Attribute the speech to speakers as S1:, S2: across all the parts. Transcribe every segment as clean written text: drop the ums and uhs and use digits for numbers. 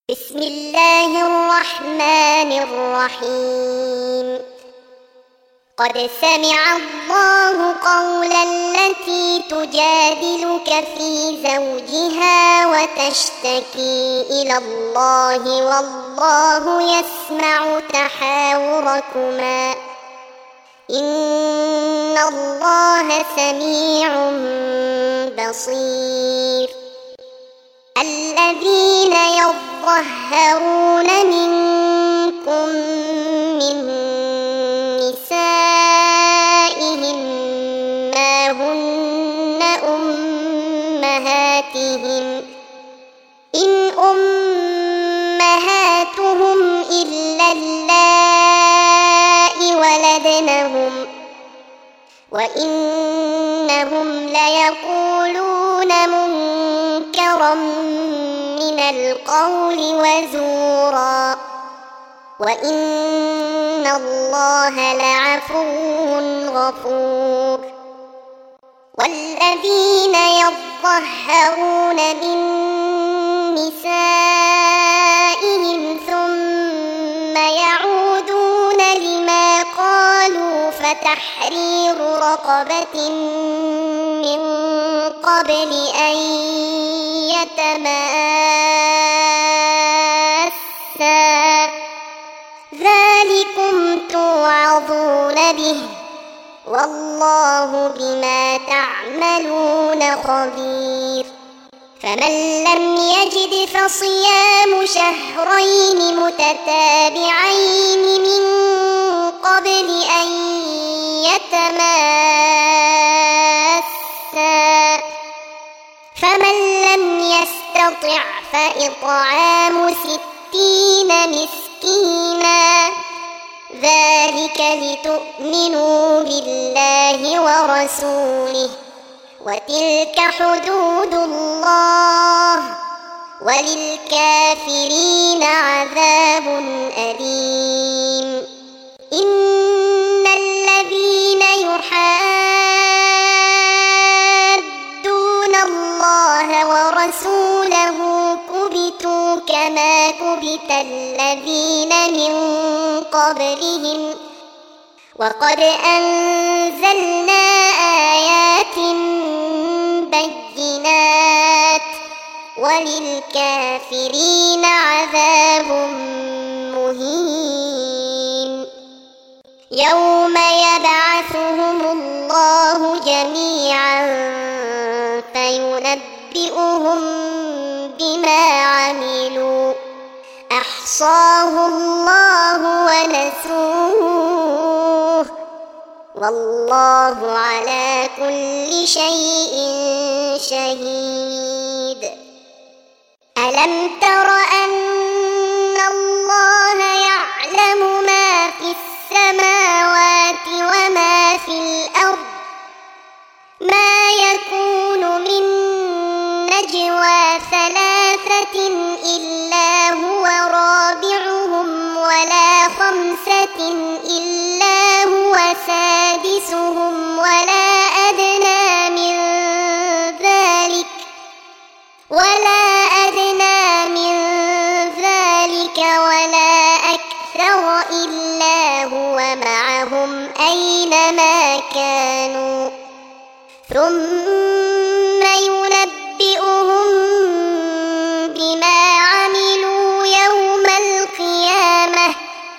S1: بسم الله الرحمن الرحيم. قد سمع الله قول التي تجادلك في زوجها وتشتكي إلى الله والله يسمع تحاوركما إن الله سميع بصير. الذين يظهرون منكم من نسائهم ما هن أمهاتهم إن أمهاتهم إلا اللائي ولدنهم وإنهم ليقولون منكرا من القول وزورا وإن الله لعفو غفور. والذين يظهرون من نسائهم ثم يعودون لما قالوا فتحرير رقبة من قبل أن يتماسا ذلكم توعظون به والله بما تعملون خبير. فمن لم يجد فصيام شهرين متتابعين من قبل أن يتماسا فمن لم يستطع فإطعام 60 مسكينا ذلك لتؤمنوا بالله ورسوله وتلك حدود الله وللكافرين عذاب أليم. إن الذين يحادون الله ورسوله كبتوا كما كبت الذين من قبلهم وقد أنزلنا آيات بينات وللكافرين عذاب مهين. يوم يبعثهم الله جميعا فينبئهم بما عملوا أحصاه الله ونسوه والله على كل شيء شهيد. ألم تر أن الله يعلم ما في السماوات وما في الأرض ما يكون من نجوى 3 إلا هو رابعهم ولا 5 إلا هو سادسهم ولا أدنى من ذلك ولا أكثر إلا هو معهم أينما كانوا ثم ينبئهم بما عملوا يوم القيامة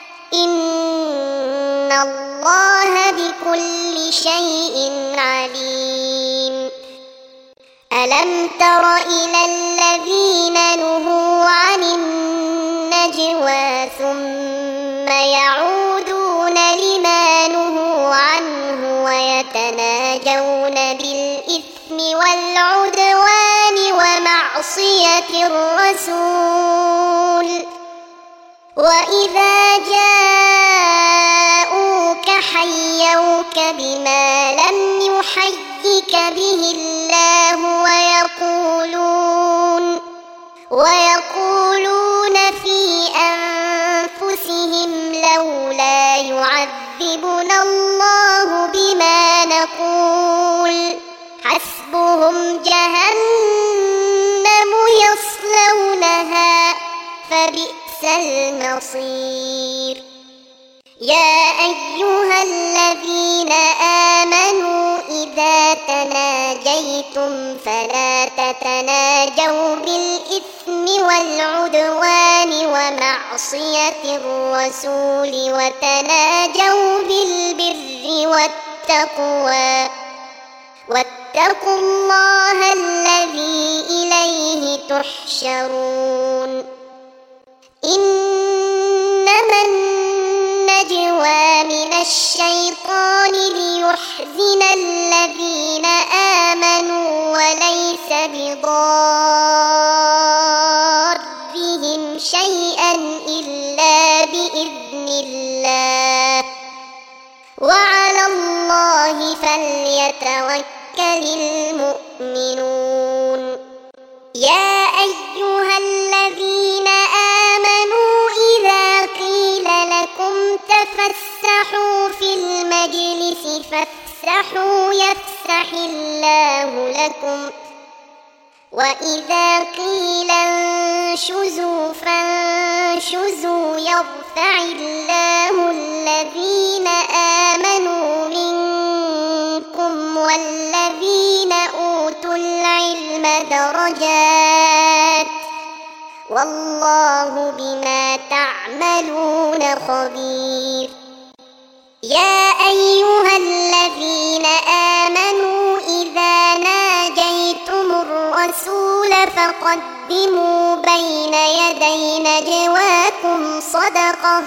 S1: إن الله بكل شيء عليم. ألم تر إلى الذين نهوا عن النجوى ثم يعودون لما نهوا عنه ويتناجون بالإثم والعدوان ومعصية الرسول وإذا جاءوك حيوك بما لم يحيك به الله ويقولون في أنفسهم لولا يعذبنا الله بما نقول حسبهم جهنم يصلونها فبئس المصير. يا أيها الذين آمنوا إذا تناجيتم فلا تتناجوا بالإثم والعدوان ومعصية الرسول وتناجوا بالبر والتقوى واتقوا الله الذي إليه تحشرون. إنما النجوى من الشيطان ليحزن الذين آمنوا وليس بضارهم شيئا إلا بإذن الله وعلى الله فليتوكل المؤمنون. يا أيها الذين آمنوا إذا قيل لكم تفسحوا في المجلس فافسحوا يفسح الله لكم وإذا قيل انشزوا فانشزوا يرفع الله الذين آمنوا منكم والذين أوتوا العلم درجات والله بما تعملون خبير. يا أيها الذين آمنوا إذا ناجيتم الرسول فقدموا بين يدي نجواكم صدقة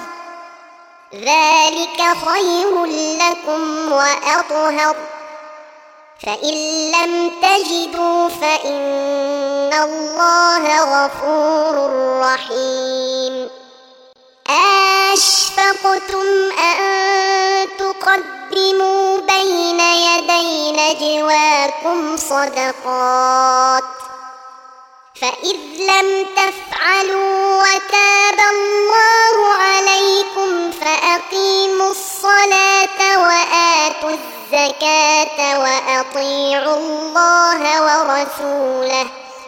S1: ذلك خير لكم وأطهر فإن لم تجدوا فإن الله غفور رحيم. أشفقتم أن تقدموا بين يدي نجواكم صدقات فإذ لم تفعلوا وتاب الله عليكم فأقيموا الصلاة وآتوا الزكاة وأطيعوا الله ورسوله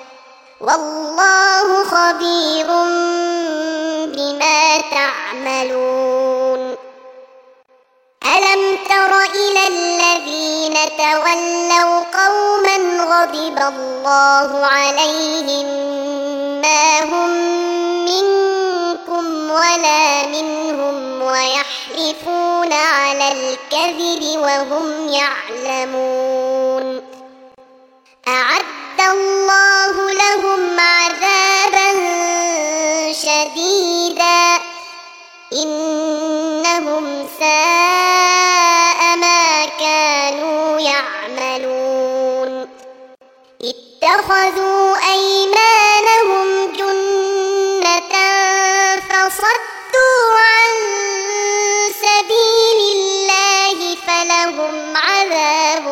S1: والله خبير بما تعملون. ألم تر إلى الذين تولوا قوما غضب الله عليهم ما هم منكم ولا منهم ويحلفون على الكذب وهم يعلمون. أعد الله لهم عذابا شديدا إنهم ساء ما كانوا يعملون. اتخذوا أيمانهم جنة فصدوا عن سبيل الله فلهم عذاب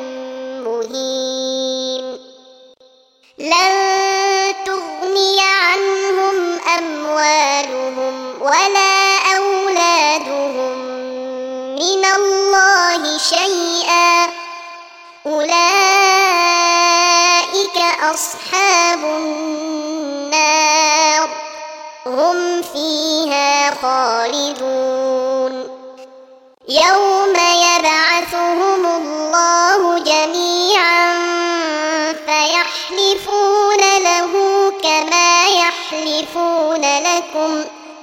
S1: مهين. لن تغني عنهم أموالهم ولا أولادهم من الله شيئا أولئك أصحاب النار هم فيها خالدون. يوم يبعثهم الله جميعا فيحلفون له كما يحلفون لكم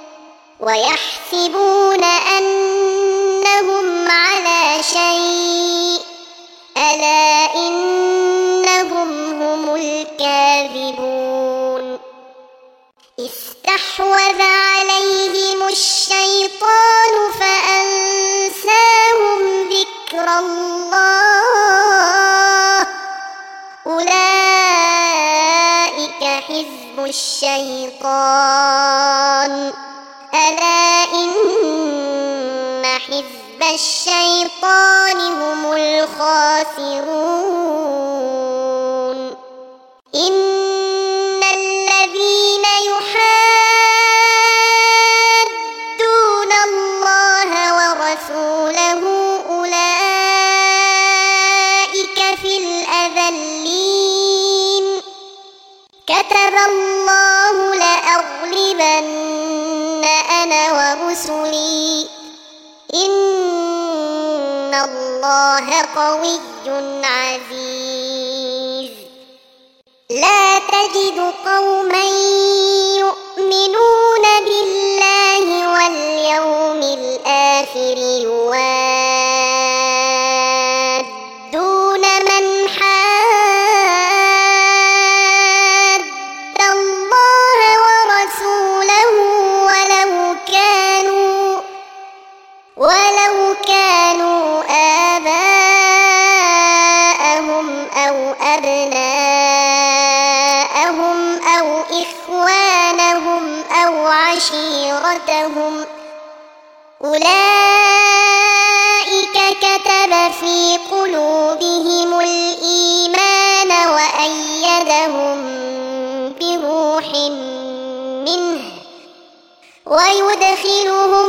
S1: ويحسبون أنهم على شيء ألا إنهم هم الكاذبون. استحوذ عليهم الشيطان فأنساهم ذكر الله أولئك حزب الشيطان ألا إن حزب الشيطان هم الخاسرون. إن الذين يحادون الله ورسوله أولئك في الأذلين. كتب الله لأغلبن الإيمان ورسلي إن الله قوي عزيز لا تجد قوما يؤمنون بالله واليوم الآخر يوادون من حاد الله ورسوله ولو كانوا آباءهم أو أبناءهم أو إخوانهم أو عشيرتهم أولئك كتب في قلوبهم الإيمان وأيدهم بروح منه ويدخلهم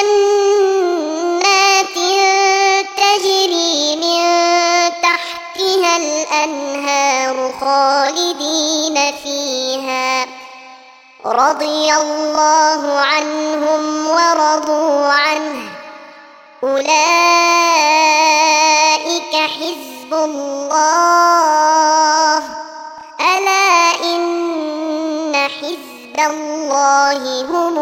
S1: جنات تجري من تحتها الأنهار خالدين فيها رضي الله عنهم ورضوا عنه أولئك حزب الله ألا إن حزب الله هم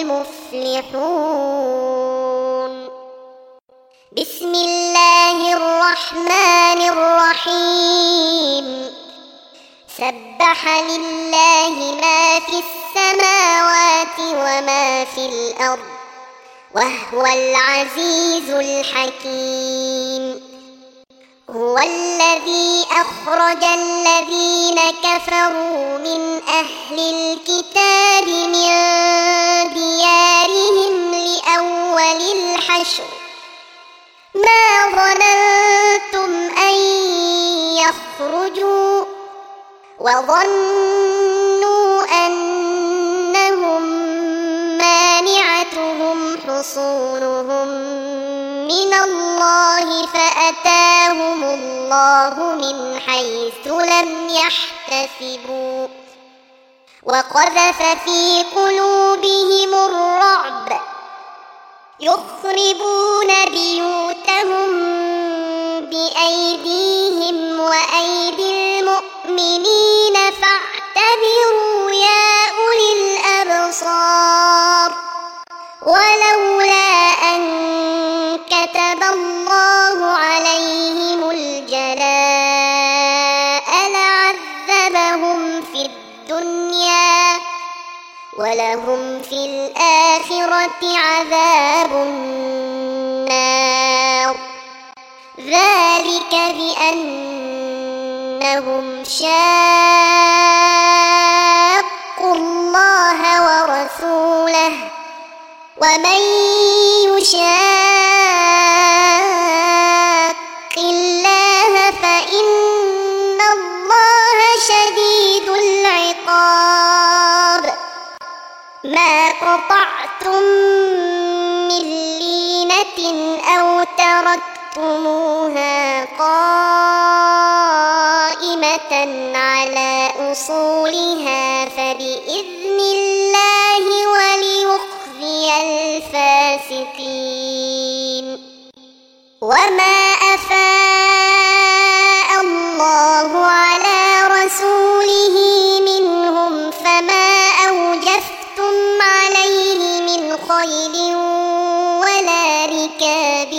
S1: المفلحون بسم الله الرحمن الرحيم سبح لله ما في السماوات وما في الأرض وهو العزيز الحكيم هو الذي أخرج الذين كفروا من أهل الكتاب من ديارهم لأول الحشر ما ظننتم أن يخرجوا وظنوا أنهم مانعتهم حصونهم من الله فأتاهم الله من حيث لم يحتسبوا وقذف في قلوبهم الرعب يخربون بيوتهم بأيديهم وأيدي المؤمنين فاعتبروا يا أولي الأبصار ولولا أن كتب الله عليهم الجلاء لعذبهم في الدنيا ولهم في الآخرة عذاب النار ذلك بأنهم شاقوا الله ورسوله ومن يشاق الله فإن الله شديد العقاب ما قطعتم من لينة أو تركتموها قائمة على أصولها فبإذن الله وليخزي الفاسقين وما أفاء الله على رسوله منهم فما أوجفتم عليه من خيل ولا ركاب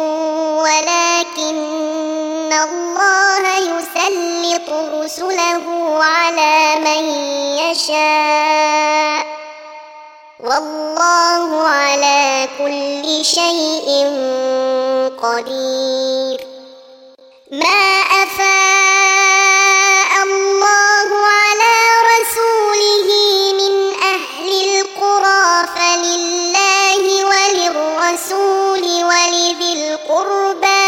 S1: ولكن الله يسلط رسله على من يشاء والله على كل شيء قدير ما أفاء الله على رسوله من أهل القرى فلله وللرسول ولذي القربى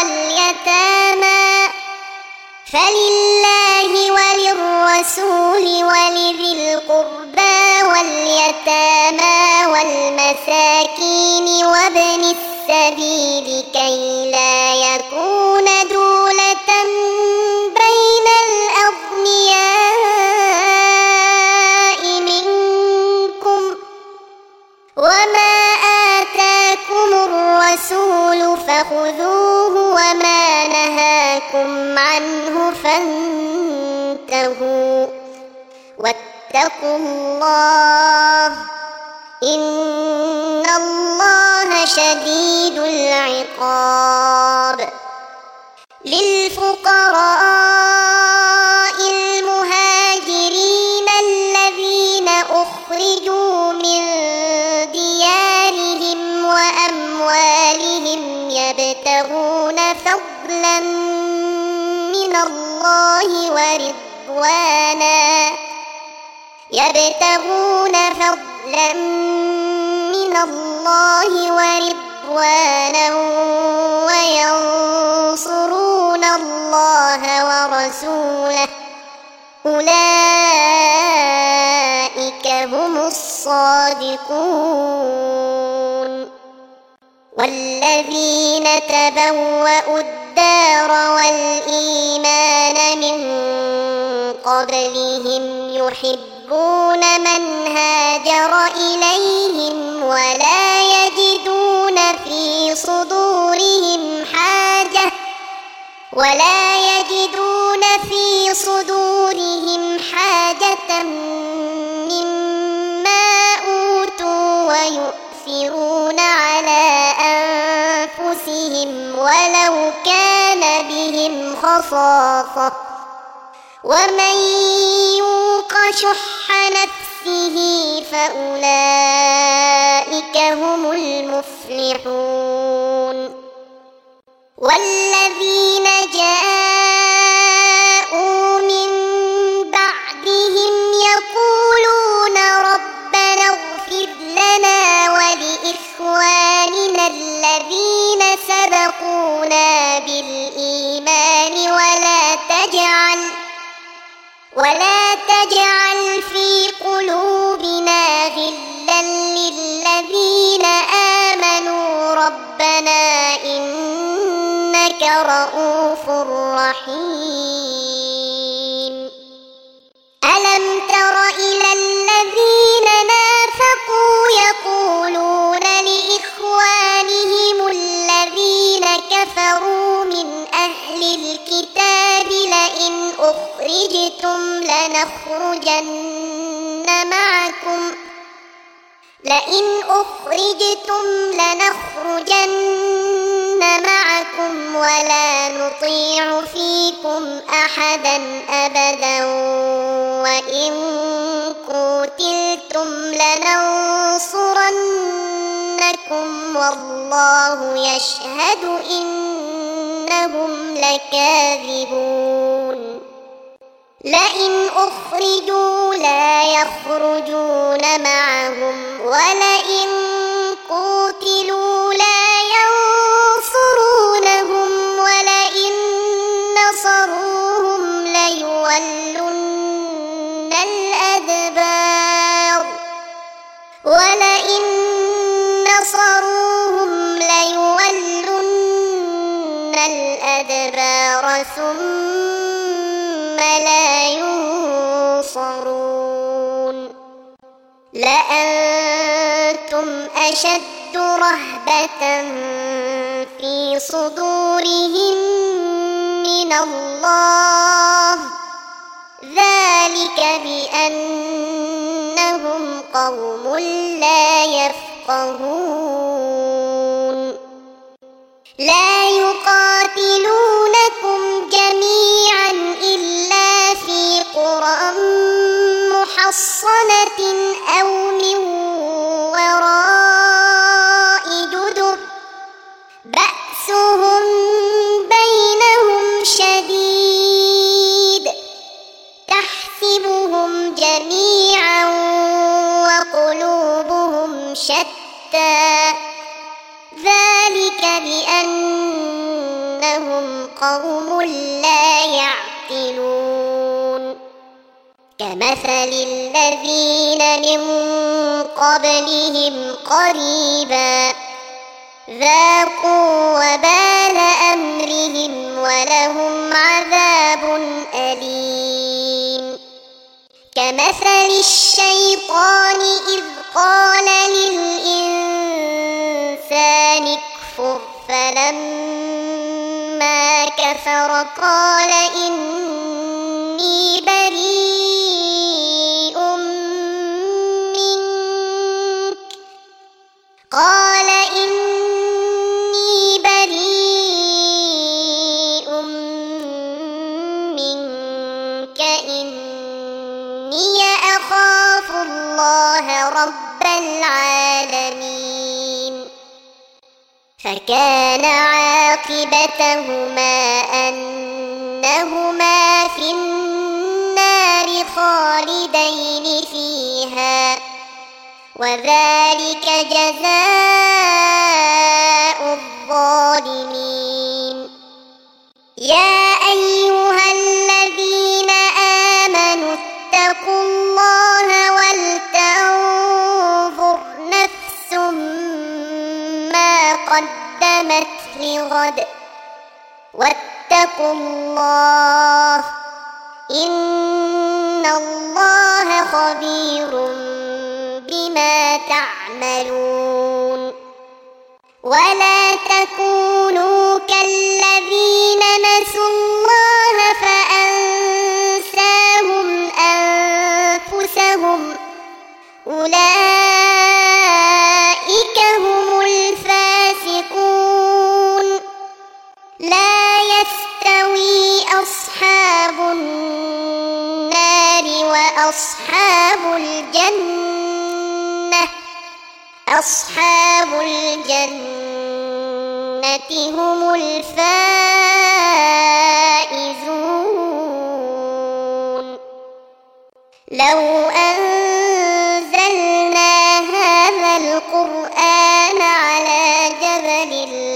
S1: واليتامى والمساكين وابن السبيل كي لا يكون نهاكم عنه فانتهوا واتقوا الله إن الله شديد العقاب. للفقراء المهاجرين الذين أخرجوا من ديارهم وأموالهم يبتغون فضلا من الله ورضوانا وينصرون الله ورسوله أولئك هم الصادقون. والذين تبوأوا الدار والإيمان من قبلهم يحبون من هاجر إليهم ولا يجدون في صدورهم حاجة مما أوتوا ويؤثرون على أنفسهم ولو كان بهم خصاصة ومن يوق شح نفسه فأولئك هم المفلحون. والذين جاءوا من بعدهم يقولون ربنا اغفر لنا ولإخواننا الذين سبقونا بالإيمان ولا تجعل في قلوبنا غلا للذين آمنوا ربنا إنك رؤوف رحيم. ألم تر إلى الذين نافقوا يقولون لإخوانهم الذين كفروا من أهل الكتاب لئن أخرجتم لنخرجن معكم ولا نطيع فيكم أحدا أبدا وإن قتلتم لننصرنكم والله يشهد إنهم لكاذبون. لئن أخرجوا لا يخرجون معهم ولئن قتلوا لا ينصرونهم ولئن نصروهم ليولن الأدبار ثم لا ينصرون. لأنتم أشد رهبة في صدورهم من الله ذلك بأنهم قوم لا يفقهون. لا يقاتلونكم جميعا إلا في قرى محصنة أو من وراء جدر بأسهم بينهم شديد تحسبهم جميعا وقلوبهم شتى ذلك بأنهم قوم لا يعقلون. كمثل الذين من قبلهم قريبا ذاقوا وبال أمرهم ولهم عذاب أليم. كمثل الشيطان إذ قال للإنسان اكفر فلما كفر كفر قال إني بريء منك إني أخاف الله رب العالمين فكان عاقبتهما أنهما في النار خالدين فيها وذلك جزاء الظالمين يا أيها الذين آمنوا اتقوا الله ولتنظر نفس ما قدمت لغد واتقوا الله إن الله خبير بما تعملون ولا تكونوا كالذين نسوا الله فأنساهم أنفسهم أولئك هم الفاسقون لا يستوي أصحاب النار وأصحاب الجنة أصحاب الجنة هم الفائزون لو أنزلنا هذا القرآن على جبل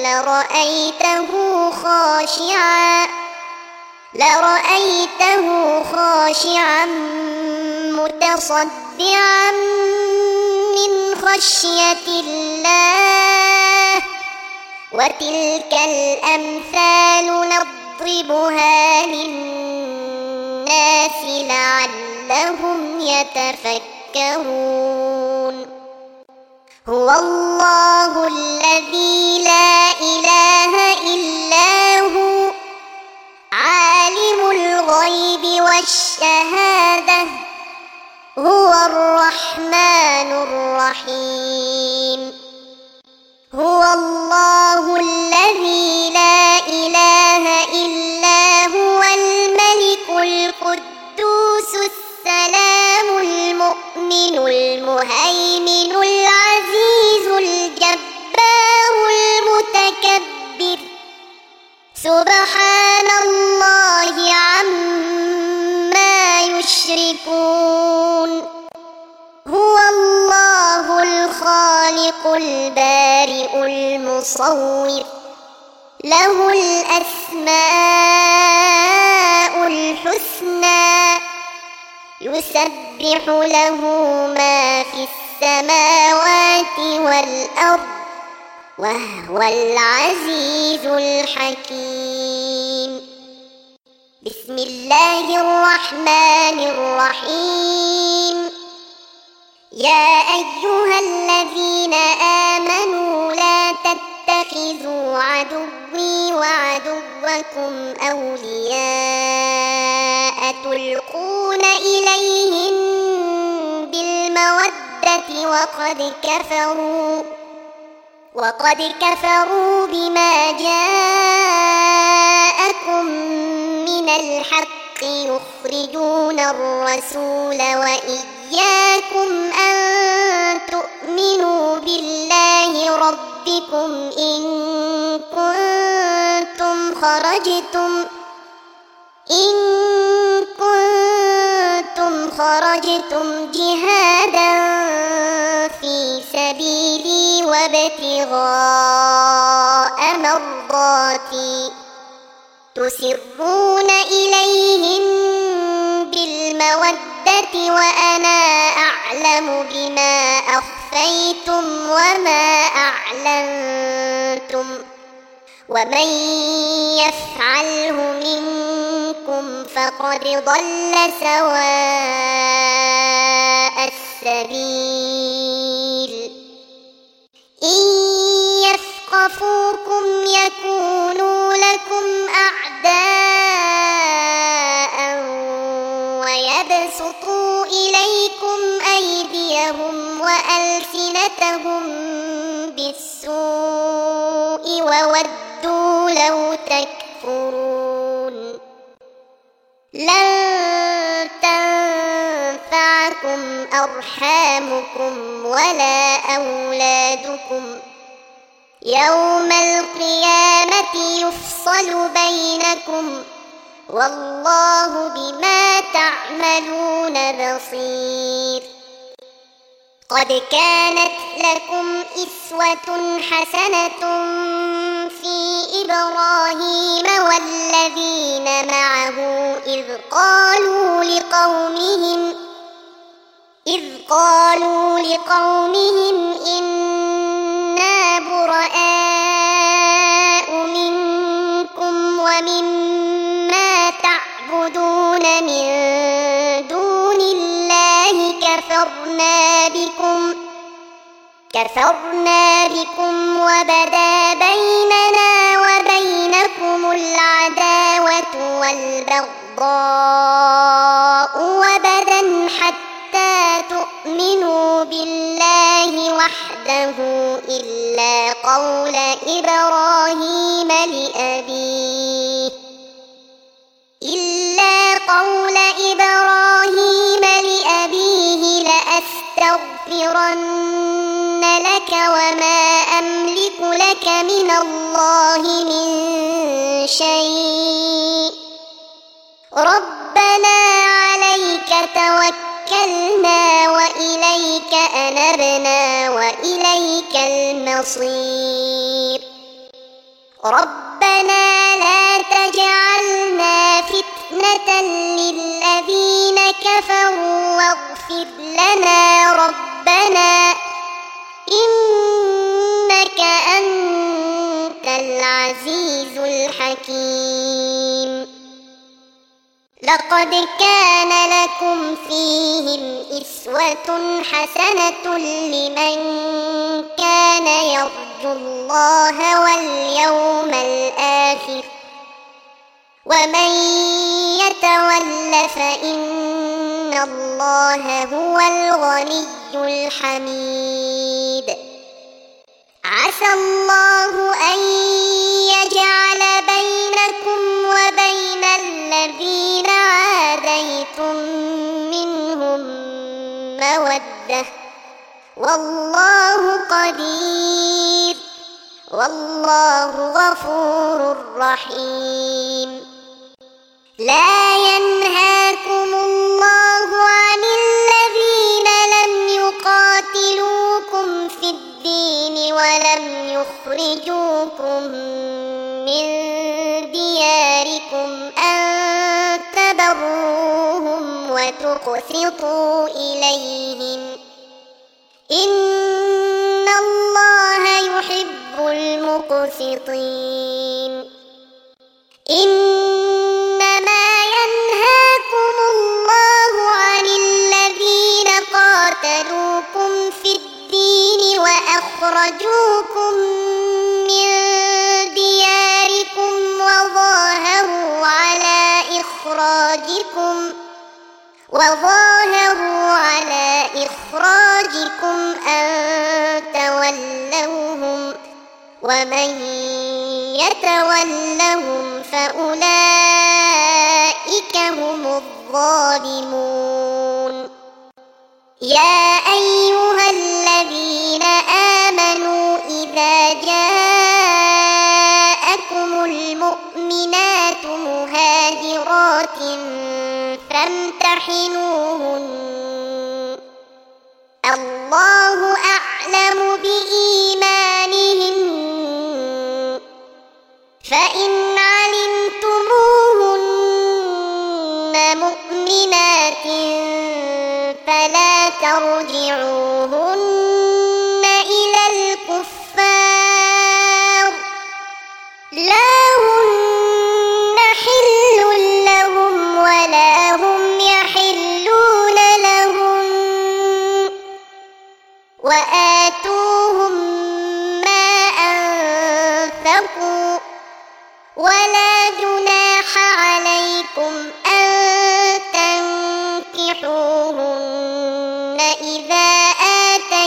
S1: لرأيته خاشعا متصدعا من خشية الله وتلك الأمثال نضربها للناس لعلهم يتفكرون هو الله الذي لا إله إلا هو عالم الغيب والشهادة هو الرحمن الرحيم هو الله الذي لا إله إلا هو الملك القدوس السلام المؤمن المهيمن العزيز الجبار المتكبر سبحان الله عما يشركون هو الله الخالق البارئ المصور له الأسماء الحسنى يسبح له ما في السماوات والأرض وهو العزيز الحكيم بسم الله الرحمن الرحيم يا أيها الذين آمنوا لا تتخذوا عدوي وعدوكم أولياء تلقون إليهم بالمودة وقد كفروا بما جاءكم من الحق يخرجون الرسول وإياكم أن تؤمنوا بالله ربكم إن كنتم خرجتم جهادا في سبيلي وابتغاء مرضاتي تسرون إليهم بالمودة وأنا أعلم بما أخفيتم وما أعلنتم ومن يفعله منكم فقد ضل سواء السبيل إن يثقفوكم يكونوا لكم أعداء وألسنتهم بالسوء وودوا لو تكفرون لن تنفعكم أرحامكم ولا أولادكم يوم القيامة يفصل بينكم والله بما تعملون بصير قد كانت لكم أسوة حسنة في إبراهيم والذين معه إذ قالوا لقومهم إنا براء منكم ومما تعبدون من دون الله كفرنا بكم وبدا بيننا وبينكم العداوة والبغضاء وبدا حتى تؤمنوا بالله وحده إلا قول إبراهيم لأبيه لأستغفرن لك وما أملك لك من الله من شيء ربنا عليك توكلنا وإليك أنبنا وإليك المصير ربنا لا تجعلنا فتنة للذين كفروا واغفر لنا ربنا إنك أنت العزيز الحكيم لقد كان لكم فيهم أسوة حسنة لمن كان يرجو الله واليوم الآخر ومن يتول فإن الله هو الغني الحميد عسى الله أن يجعل بينكم وبين الذين عاديتم منهم مودة والله قدير والله غفور رحيم لا ينهاكم الله عن الذين لم يقاتلوكم في الدين ولم يخرجوكم من دياركم أن تبروهم وتقسطوا إليهم إن الله يحب المقسطين إنما ينهاكم الله عن الذين قاتلوكم في الدين وأخرجوكم من دياركم وظاهروا على إخراجكم أن تولوهم ومن يتولهم فأولئك هم الظالمون يا أيها الذين آمنوا إذا جاءكم المؤمنات مهاجرات فامتحنوهن الله أعلم بإيمانهن فإن علمتموهن مؤمنات فلا ترجعوهن إلى الكفار لا هن حل لهم ولا هم يحلون لهم وآتوهم ما أنفقوا ولا جناح عليكم أن تنكحوهن إذا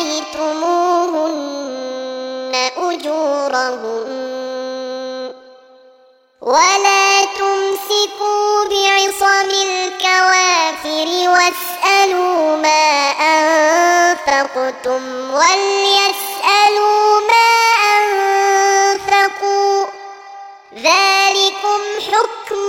S1: أجورهن ولا تمسكوا بعصم الكوافر واسألوا ما أنفقتم وليسألوا ما أنفقوا ذلكم حكم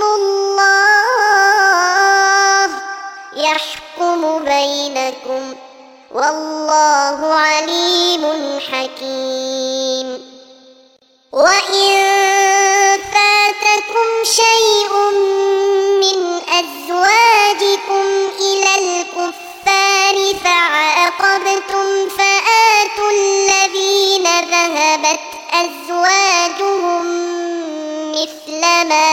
S1: الله يحكم بينكم والله عليم حكيم. وإن فاتكم شيء من أزواجكم إلى الكفار فعاقبتم فآتوا الذين ذهبت أزواجهم مثل ما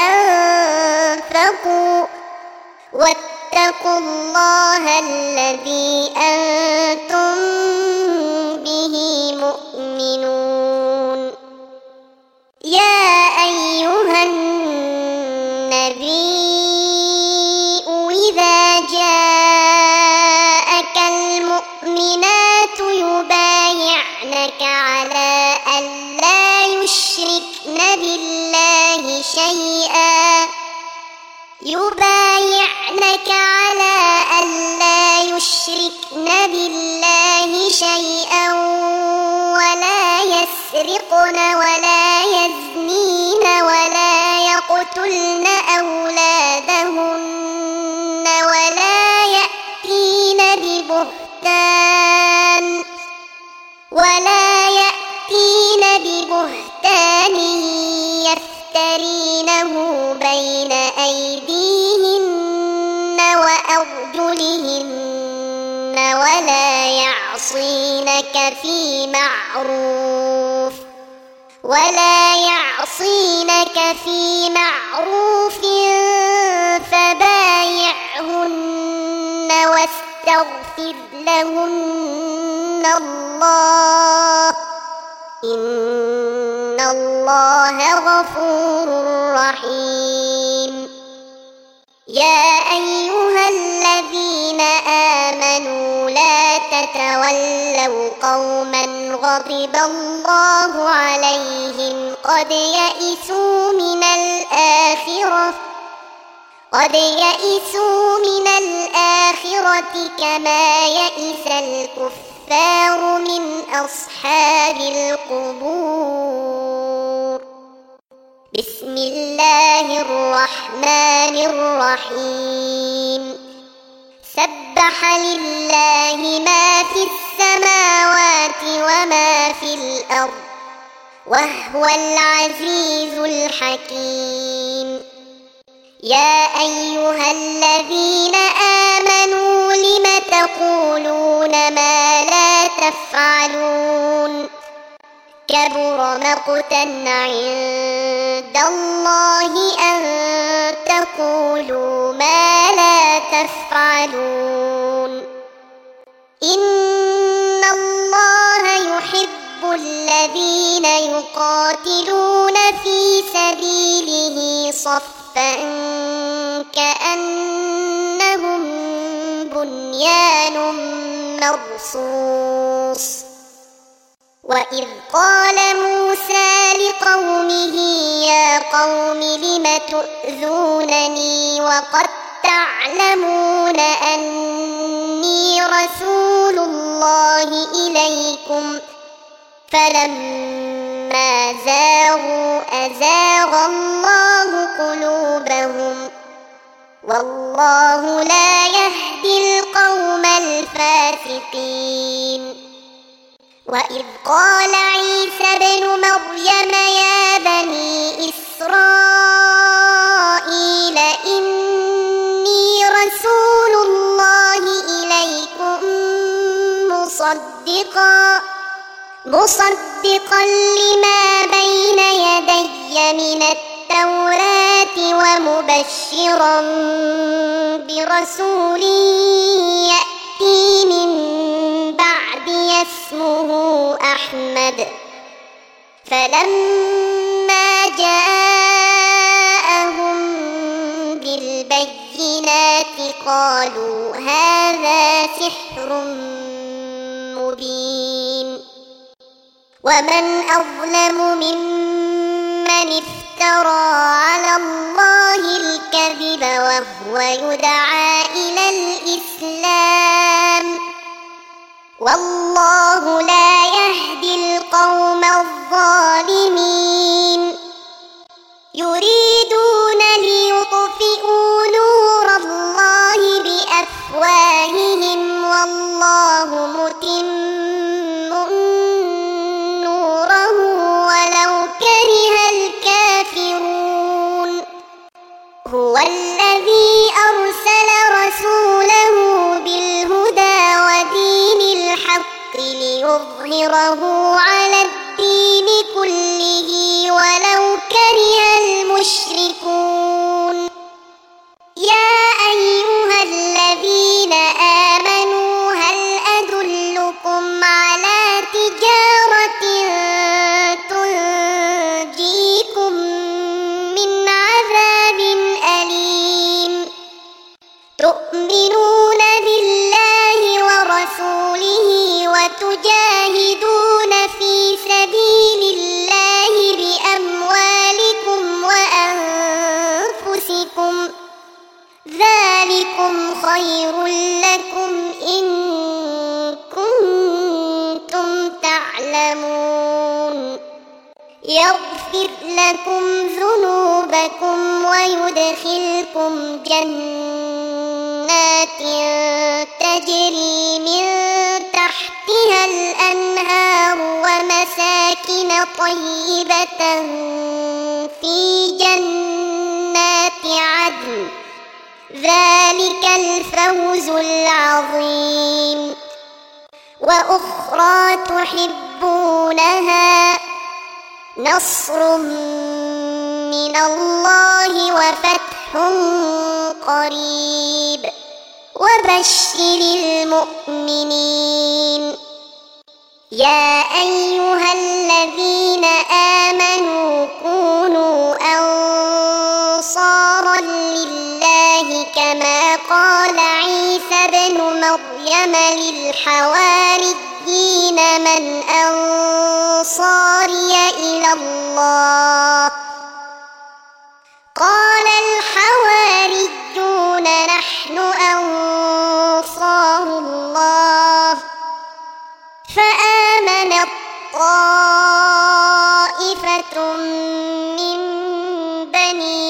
S1: أنفقوا واتقوا الله الذي أنتم به مؤمنون. يا أيها النبي إذا جاءك المؤمنات يبايعنك على أن لا يشركن بالله شيئا ولا يسرقن ولا يزنين ولا يقتلن أولادهن ولا يأتين ببهتان يفترينه بين أيديهن وأرجلهن ولا يعصينك في معروف فبايعهن واستغفر لهن الله إن الله غفور رحيم. يا أيها الذين آمنوا لا تتولوا قوما غضب الله عليهم قد يئسوا من الآخرة كما يئس الكفار من أصحاب القبور. بسم الله الرحمن الرحيم. سبح لله ما في السماوات وما في الأرض وهو العزيز الحكيم. يا أيها الذين آمنوا لم تقولون ما لا تفعلون كبر مقتا عند الله أن تقولوا ما لا تفعلون. إن الله يحب الذين يقاتلون في سبيله صفا كأنهم بنيان مرصوص. وإذ قال موسى لقومه يا قوم لم تؤذونني وقد تعلمون أني رسول الله إليكم فلما زاغوا أزاغ الله قلوبهم والله لا يهدي القوم الفاسقين. وإذ قال عيسى ابن مريم يا بني إسرائيل إني رسول الله إليكم مصدقا لما بين يدي من التوراة ومبشرا برسول يأتي من بعدي اسمه أحمد. فلما جاءهم بالبينات قالوا هذا سحر مبين. ومن أظلم ممن افترى على الله الكذب وهو يدعى إلى الإسلام والله لا يهدي القوم الظالمين يريدون ليطفئوا نور الله بأفواههم والله متم نوره ولو كره الكافرون هو الذي أرسل رسوله بالهدى ودين الحق ليظهره على الدين كله ولو كره المشركون يا أيها الذين آمنوا هل أدلكم على تجارة تنجيكم من عذاب أليم تؤمنون بالله ورسوله وتجاهدون في سبيل الله بأموالكم وأنفسكم ذلكم خير لكم إن كنتم تعلمون يغفر لكم ذنوبكم ويدخلكم جنات تجري من تحتها الأنهار ومساكن طيبة في جنات عدن ذلك الفوز العظيم وأخرى تحبونها نصر من الله وفتح قريب وبشر المؤمنين يا أيها الذين آمنوا كونوا أنصارا لله كما قال عيسى ابن مريم للحواريين من أنصاري إلى الله قال الحواريون نحن أنصار الله فآمنت طائفة من بني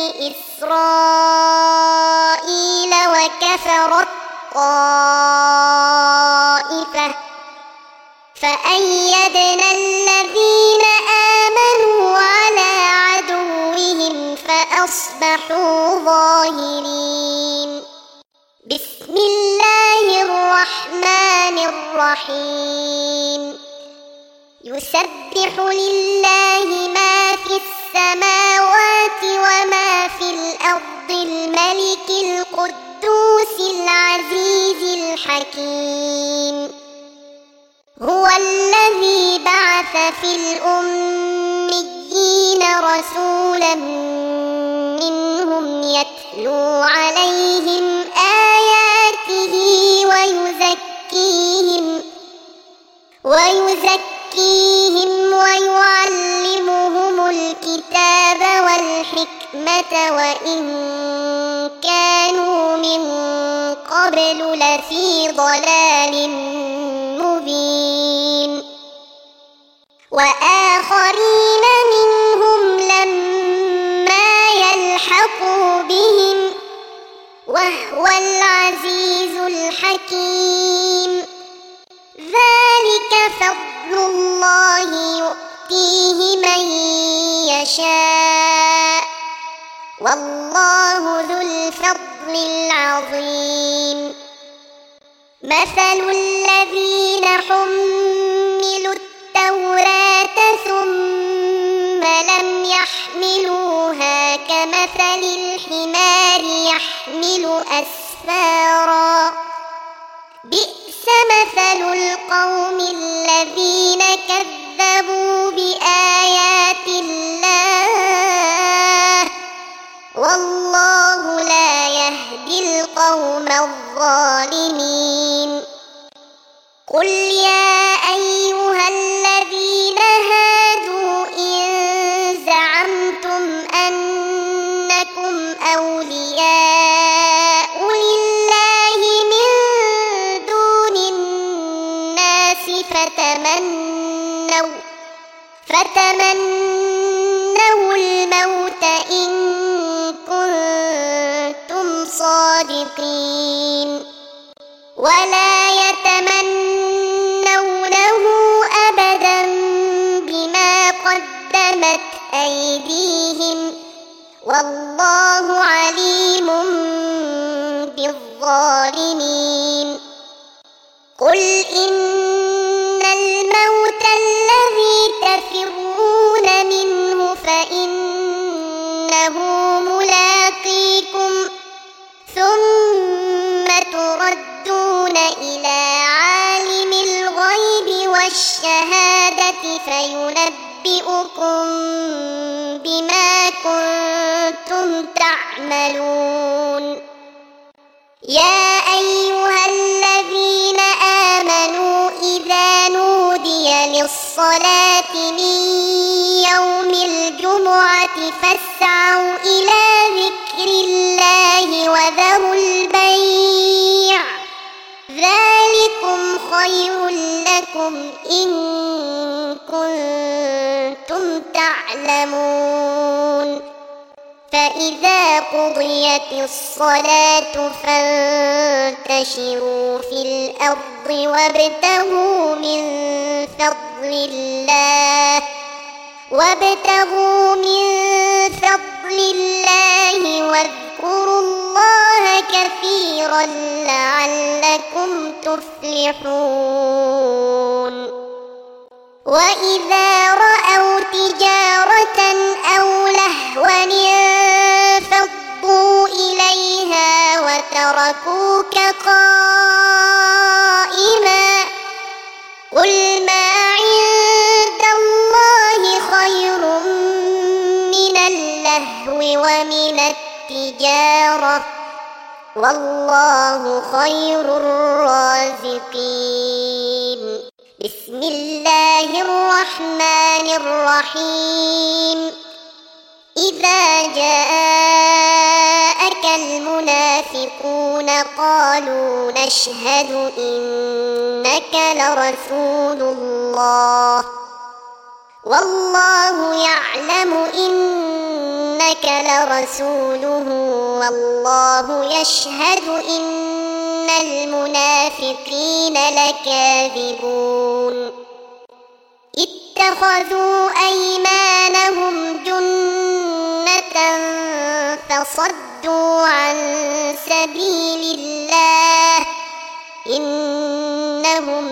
S1: إسرائيل وكفرت طائفة فأيدنا الذين آمنوا على عدوهم فأصبحوا ظاهرين بسم الله الرحمن الرحيم يسبح لله ما في السماوات وما في الأرض الملك القدوس العزيز الحكيم هو الذي بعث في الأميين رسولا منهم يتلو عليهم آياته ويزكيهم ويعلمهم الكتاب والحكمة وإن كانوا من قبل لفي ضلال مبين وآخرين منهم لما يلحقوا بهم وهو العزيز الحكيم ذلك فضل الله يؤتيه من يشاء والله ذو الفضل العظيم مثل الذين حملوا التوراة ثم لم يحملوها كمثل الحمار يحمل أسفارا بئس مثل القوم الذين كذبوا بآيات الله والله لا يهدي القوم الظالمين قل يا أيها الذين فتمنوا الموت إن كنتم صادقين ولا يتمنونه أبدا بما قدمت أيديهم والله عليم بالظالمين قل إن الموت الذي تفرون منه فإنه ملاقيكم ثم تردون إلى عالم الغيب والشهادة فينبئكم بما كنتم تعملون يا أيها الذين آمنوا إذا نودي للصلاة من يوم الجمعة فاسعوا إلى ذكر الله وذروا البيع ذلكم خير لكم إن كنتم تعلمون فإذا قضيت الصلاة فانتشروا في الأرض وابتغوا من فضل الله واذكروا الله كثيرا لعلكم تفلحون وإذا رأوا تجارة أو لهوا انفضوا إليها وتركوك قائما قل ما عند الله خير من اللهو ومن التجارة والله خير الرازقين بسم الله الرحمن الرحيم إذا جاءك المنافقون قالوا نشهد إنك لرسول الله والله يعلم إنك لرسوله والله يشهد إن المنافقين لكاذبون اتخذوا أيمانهم جنة فصدوا عن سبيل الله إنهم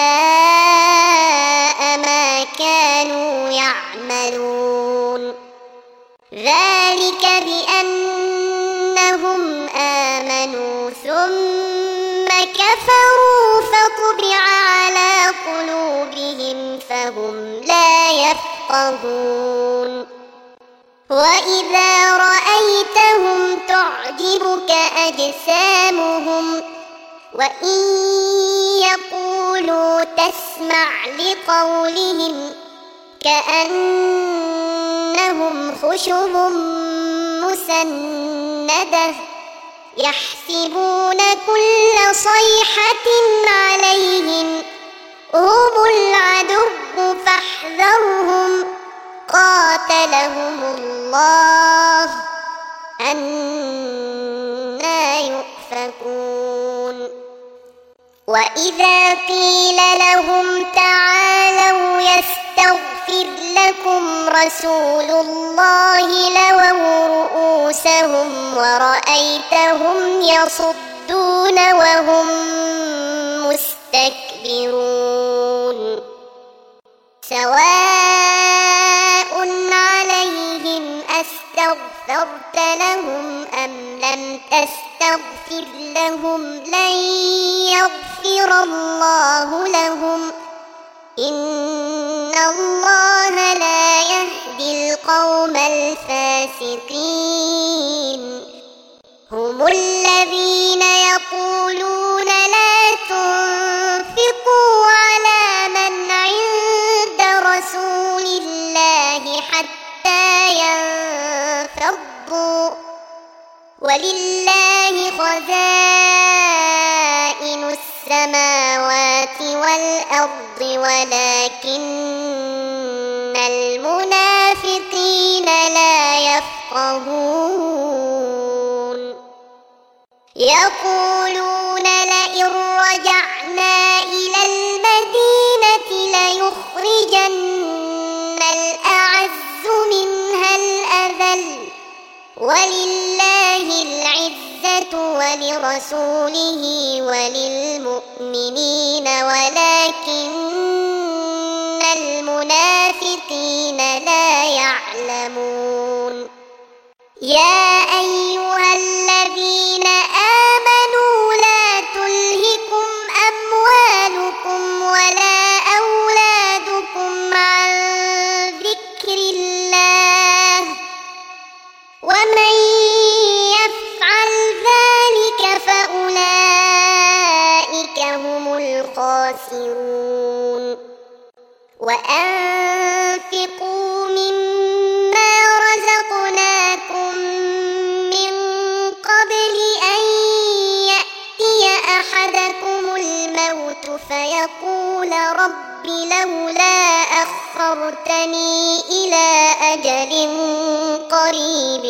S1: ساء ما كانوا يعملون ذلك بأنهم آمنوا ثم كفروا فطبع على قلوبهم فهم لا يفقهون وإذا رأيتهم تعجبك أجسامهم وإن يقولوا تسمع لقولهم كأنهم خشب مسندة يحسبون كل صيحة عليهم هم العدو فاحذرهم قاتلهم الله أنى يؤفكون وإذا قيل لهم تعالوا يستغفر لكم رسول الله لووا رؤوسهم ورأيتهم يصدون وهم مستكبرون سواء عليهم أستغفرت لهم أم لم تستغفر لهم لن يغفر الله لهم إن الله لا يهدي القوم الفاسقين هم الذين يقولون لا تنفقوا على من عند رسول الله حتى ينفضوا ولله خزائن السماوات والأرض ولكن المنافقين لا يفقهون يقولون لئن رجعنا إلى المدينة ليخرجن الأعز منها الأذل ولله العزة ولرسوله وللمؤمنين ولكن المنافقين لا يعلمون يا أيها الذين آمنوا لا تلهكم أموالكم ولا أولادكم عن ذكر الله ومن يفعل ذلك فأولئك هم الخاسرون وأنفقوا مما رزقناكم من قبل أن يأتي أحدكم الموت فيقول رب لولا أخرتني إلى أجل قريب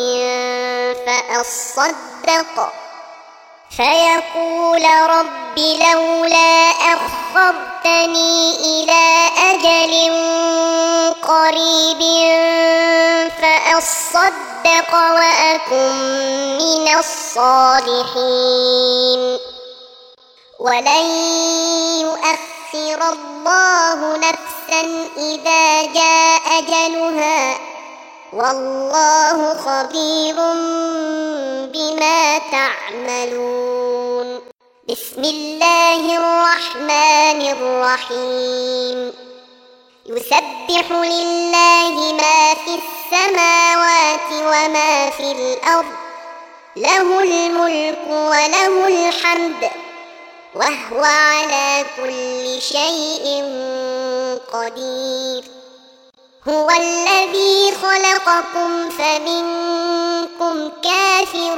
S1: فأصدق وأكن من الصالحين ولن يؤخر الله نفسا إذا جاء أجلها والله خبير بما تعملون بسم الله الرحمن الرحيم يسبح لله ما في السماوات وما في الأرض له الملك وله الحمد وهو على كل شيء قدير هو الذي خلقكم فمنكم كافر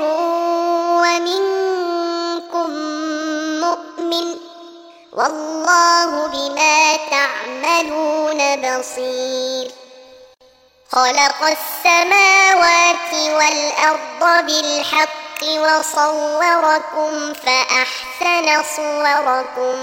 S1: ومنكم مؤمن والله بما تعملون بصير خلق السماوات والأرض بالحق وصوركم فأحسن صوركم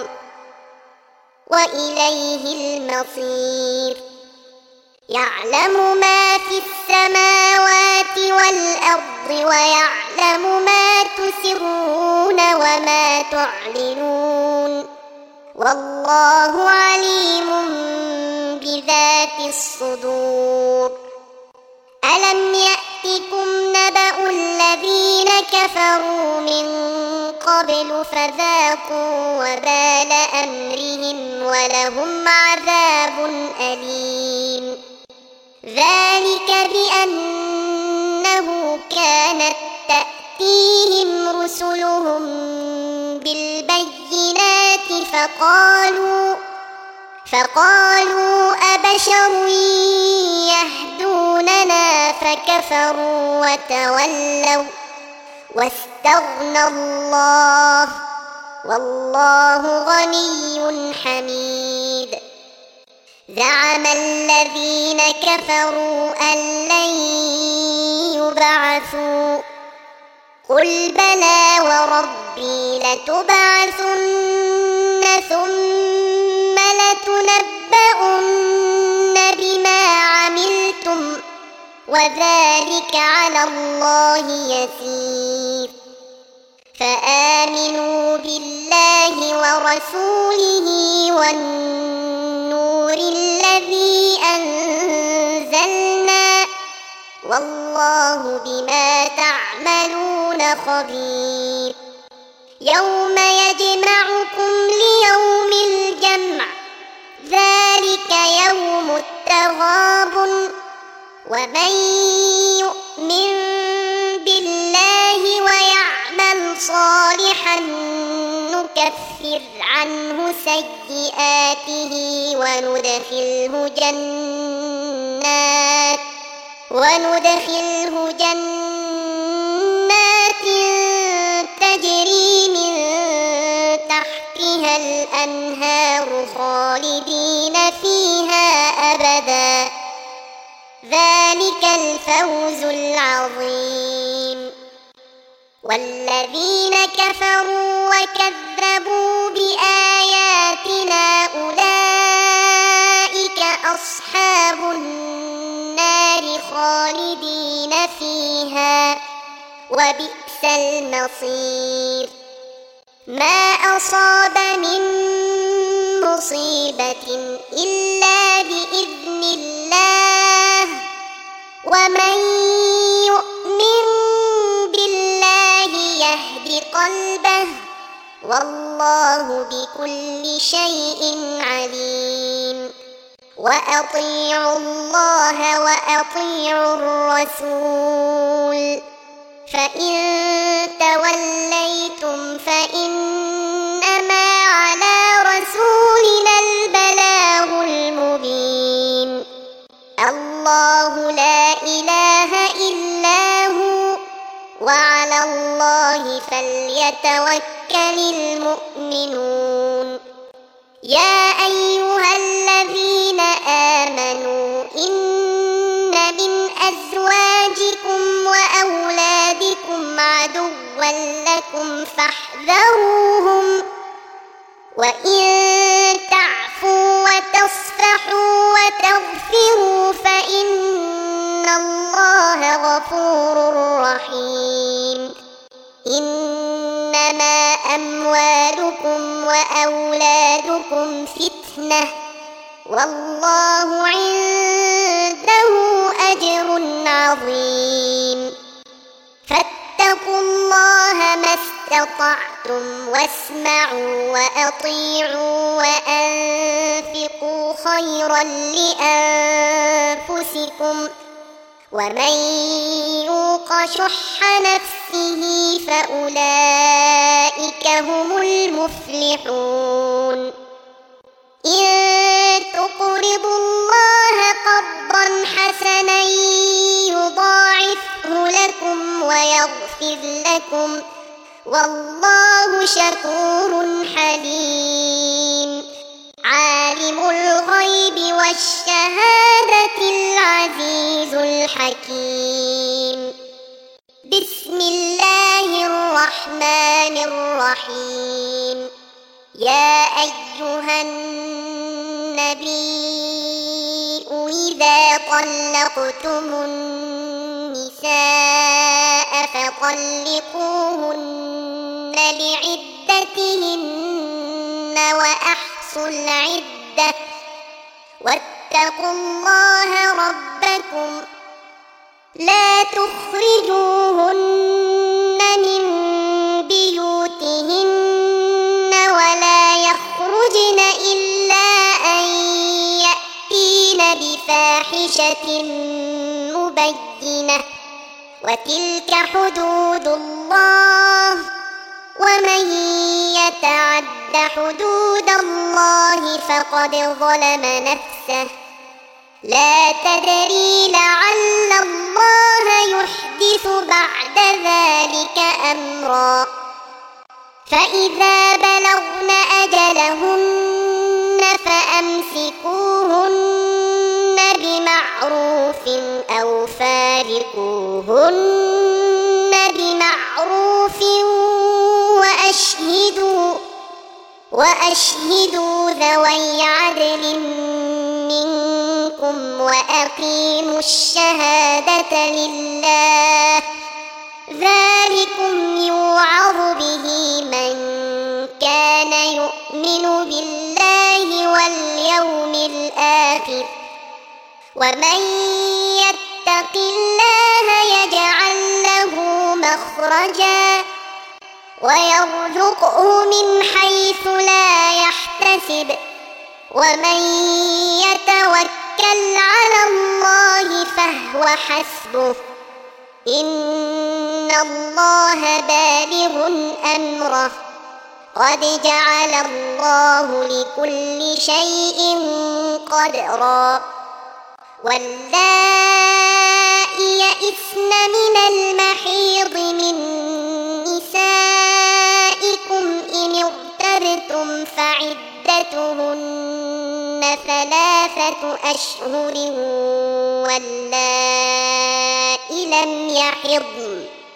S1: وإليه المصير يعلم ما في السماوات والأرض ويعلم ما تسرون وما تعلنون والله عليم بذات الصدور ألم يأتكم نبأ الذين كفروا من قبل فذاقوا وبال أمرهم ولهم عذاب أليم ذلك بأنه كانت تأتيهم رسلهم بالبينات فقالوا أبشر يهدوننا فكفروا وتولوا واستغنى الله والله غني حميد زعم الذين كفروا أن لن يبعثوا قل بلى وربي لتبعثن ثم لتنبؤن بما عملتم وذلك على الله يسير فآمنوا بالله ورسوله والنور الذي أنزلنا والله بما تعملون خبير يوم يجمعكم ليوم الجمع ذلك يوم التغابن ومن يؤمن بالله ويعمل صالحا نكفر عنه سيئاته وندخله جنات تجري من تحتها الأنهار ذلك الفوز العظيم. والذين كفروا وكذبوا بآياتنا أولئك أصحاب النار خالدين فيها وبئس المصير. ما أصاب من مصيبة إلا بإذن الله، ومن يؤمن بالله يهد قلبه، والله بكل شيء عليم. وأطيعوا الله وأطيعوا الرسول، فإن توليتم فإنما على رسولنا البلاغ المبين. الله لا إله إلا هو، وعلى الله فليتوكل المؤمنون. يا أيها الذين آمنوا إن من أزواجكم وأولادكم عدوا لكم فاحذروهم، وإن تعفوا وتصفحوا وتغفروا فإن الله غفور رحيم. إنما أموالكم وأولادكم فتنة، والله عنده أجر عظيم. فاتقوا الله ما استطعتم واسمعوا وأطيعوا وأنفقوا خيرا لأنفسكم، ومن يوق شح نفسه فأولئك هم المفلحون. إن تقرضوا الله قرضا حسنا يضاعفه لكم ويغفر لكم، والله شكور حليم. عالم الغيب والشهادة العزيز الحكيم. بسم الله الرحمن الرحيم. يا أيها النبي إذا طلقتم النساء فطلقوهن لعدتهن وأحصوا العدة، واتقوا الله ربكم لا تخرجوهن من بيوتهن ولا يخرجن إلا أن يأتين بفاحشة مبينة، وتلك حدود الله، ومن يتعد حدود الله فقد ظلم نفسه. لا تدري لعل الله يحدث بعد ذلك أمرا. فإذا بلغن أجلهن فأمسكوهن بمعروف أو فارقوهن بمعروف وأشهدوا ذوي عدل منكم وأقيموا الشهادة لله، ذلكم يوعظ به من كان يؤمن بالله واليوم الآخر، ومن يتق الله يجعل له مخرجا ويرزقه من حيث لا يحتسب، ومن يتوكل على الله فهو حسبه، إن الله بالغ أمره، قد جعل الله لكل شيء قدرا. واللائي يئسن من المحيض من نسائكم إن ارتبتم فعدتهن 3 أشهر واللائي لم يحضن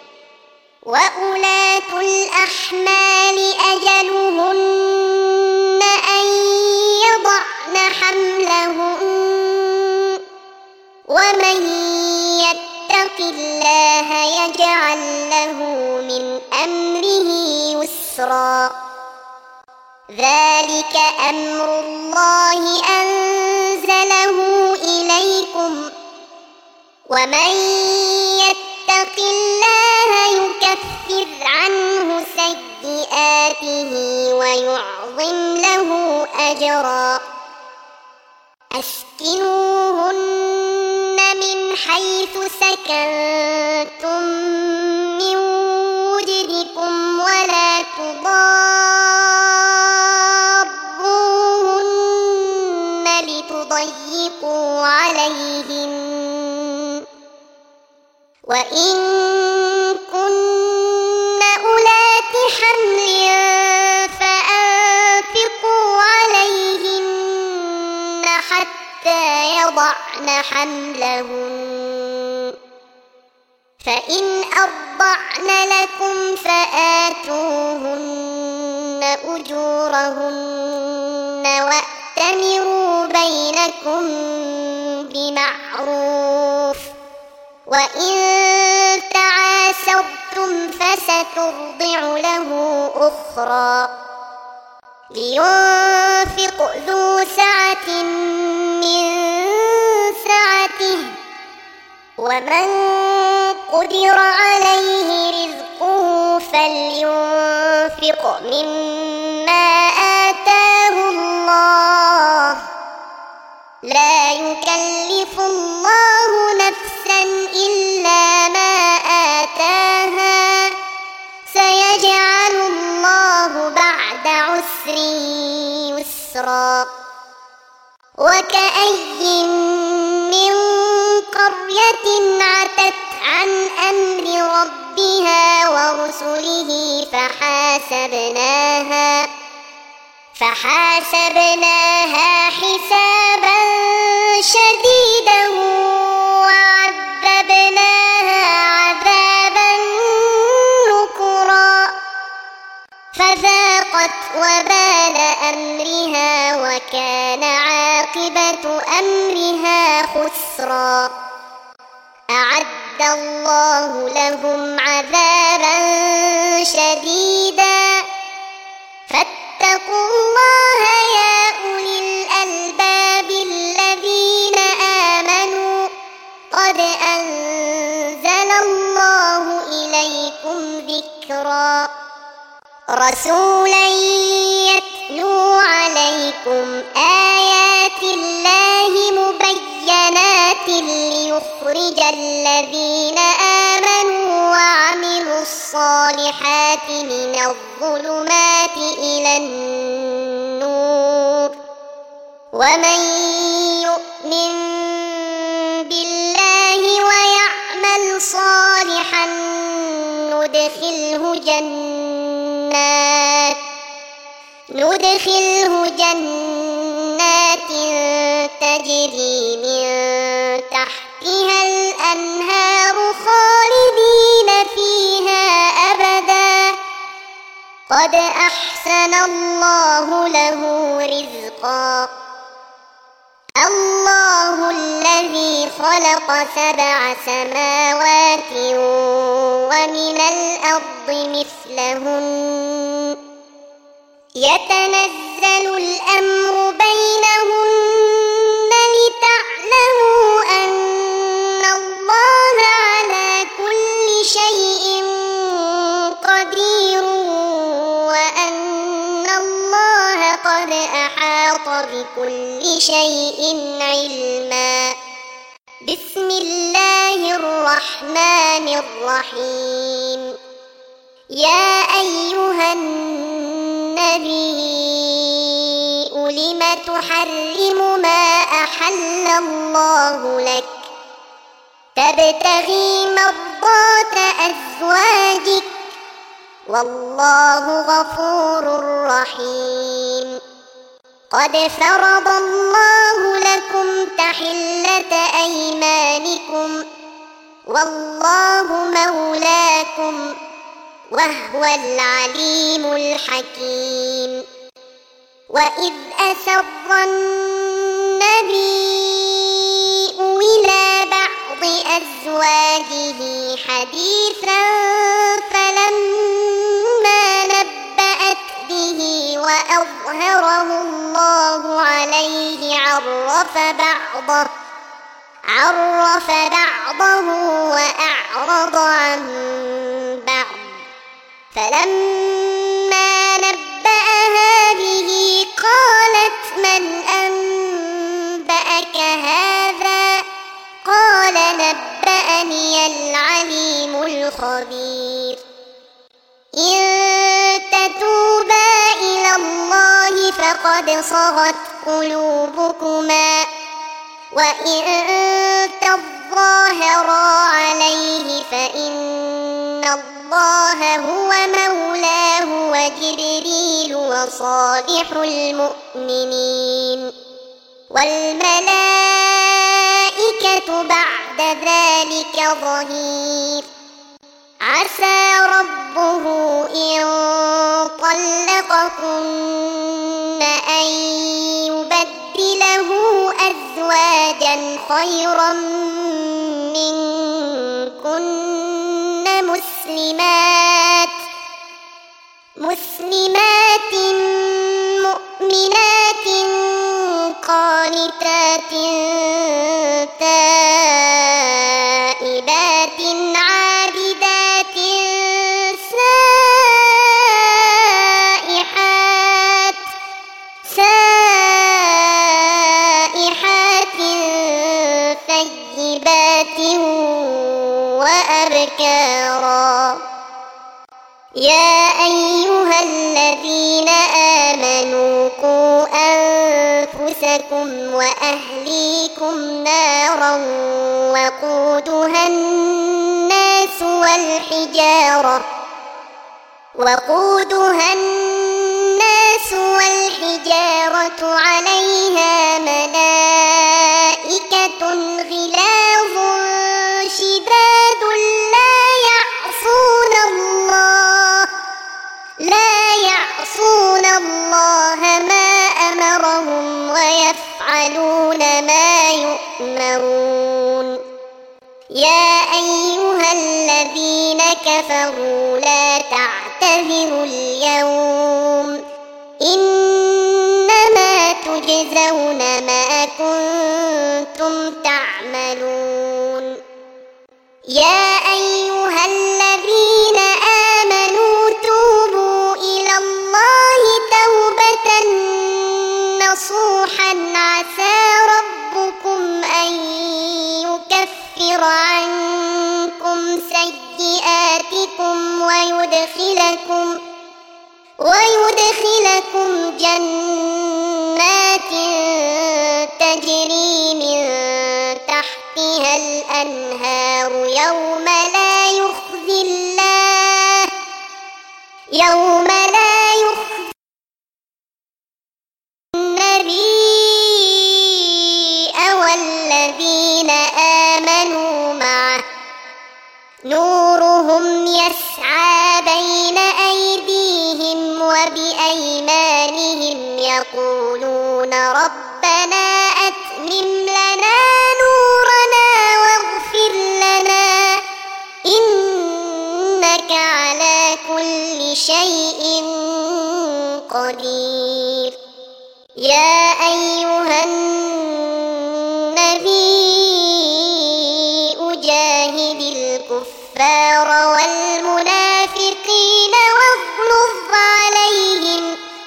S1: وأولاة الأحمال أجلهن أن يضعن حملهن ومن يتق الله يجعل له من أمره يسرا ذلك أمر الله أنزله إليكم ومن يتق الله يكفر عنه سيئاته ويعظم له أجرا أسكنوهن من حيث سكنتم من وجدكم ولا تضاروهن لتضيقوا عليهن وإن كن أولات حمل فأنفقوا عليهن حتى يضعن حملهن فإن أرضعن لكم فآتوهن أجورهن وأتمروا بينكم بمعروف وإن تعاسرتم فسترضع له أخرى لينفق ذو سعة من سعته ومن قدر عليه رزقه فلينفق مما آتاه الله لا يكلف الله نفسا إلا ما آتاها سيجعل الله بعد عسر يسرا وكأي من قرية عتت عن أمر ربها ورسله فحاسبناها حسابا شديدا وعذبناها عذابا نكرا فذاقت وبال أمرها وكان عاقبة أمرها خسرا أعد الله لهم عذابا شديدا فاتقوا الله يا أولي الألباب الذين آمنوا قد أنزل الله إليكم ذكرا رسولا يتلو عليكم آيات الله مبينات ليخرج الذين آمنوا وعملوا الصالحات من الظلمات إلى النور ومن يؤمن بالله ويعمل صالحا ندخله جنات تجري من تحتها الأنهار خالدين فيها أبدا قد أحسن الله له رزقا الله الذي خلق 7 سماوات ومن الأرض مثلهن يتنزل الأمر بينهن لتعلموا أن الله على كل شيء قدير وأن الله قد أحاط بكل شيء علما بسم الله الرحمن الرحيم يا أيها النبي لم تحرم ما أحل الله لك تبتغي مرضات أزواجك والله غفور رحيم قد فرض الله لكم تحلة أيمانكم والله مولاكم وهو العليم الحكيم. وإذ أسر النبي إلى بعض أزواجه حديثا فلما نبأت به وأظهره الله عليه عرف بعضه وأعرض عن بعض. فلما نبأها به قالت من أنبأك هذا؟ قال نبأني العليم الخبير. إن تتوبا إلى الله فقد صغت قلوبكما وإن تظاهرا عليه فإن الله هو مولاه وجبريل وصالح المؤمنين والملائكة بعد ذلك ظهير. عسى ربه إن طلقكن أن يبدله أزواجا خيرا منكن مسلمات مؤمنات قانتات تائبات عابدات سائحات ثيبات وأبكارا. يا أيها الذين آمنوا قوا أنفسكم وأهليكم نارا وقودها الناس والحجارة عليها ملائكة غلاظ شداد لا يعصون الله ما أمرهم ويفعلون ما يؤمرون. يا أيها الذين كفروا لا تعتذروا اليوم إنما تجزون ما كنتم تعملون. يا أيها الذين آمنوا توبوا إلى الله توبة نصوحا عسى ربكم أن يكفر عنكم سيئاتكم ويدخلكم جنات تجري من تحتها الأنهار يوم لا يخزي النبي والذين آمنوا معه نورهم يسعى بين أيديهم وبأيمانهم يقولون ربنا أتمم لنا نورنا واغفر لنا إنك على كل شيء قدير. يا أيها النبي جاهد الكفار والمنافقين واغلظ عليهم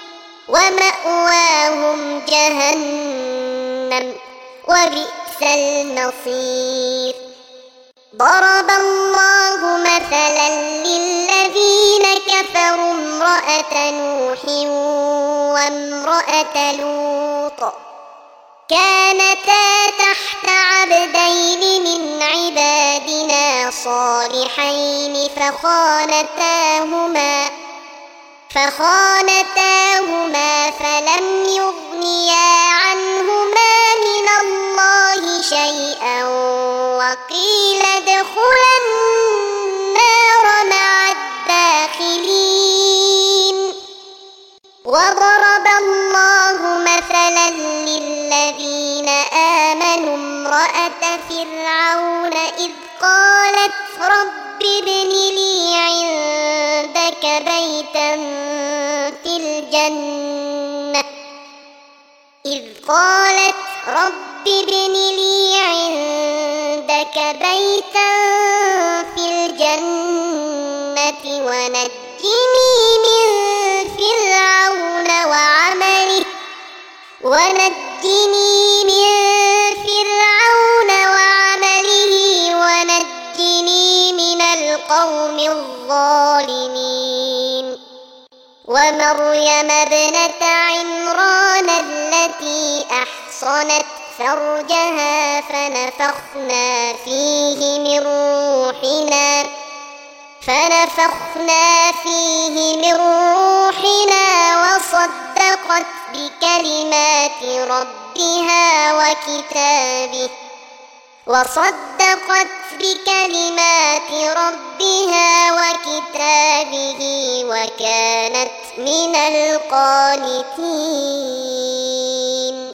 S1: ومأواهم جهنم وبئس المصير. ضرب الله مثلا للذين كفروا امرأة نوح وامرأة لوط كانتا تحت عبدين من عبادنا صالحين فخانتاهما فلم يغنيا تغنيا عنهما من الله شيئا وقيل ادخلا النار مع الداخلين. وضرب الله مثلا للذين آمنوا امرأة فرعون إذ قالت رب ابن لي عندك بيتا في الجنة ونجني من فرعون وعمله ونجني من القوم الظالمين. ومريم ابنة عمران التي أحصنت فرجها فنفخنا فيه من روحنا وصدقت بكلمات ربها وكتابه وكانت من القانتين.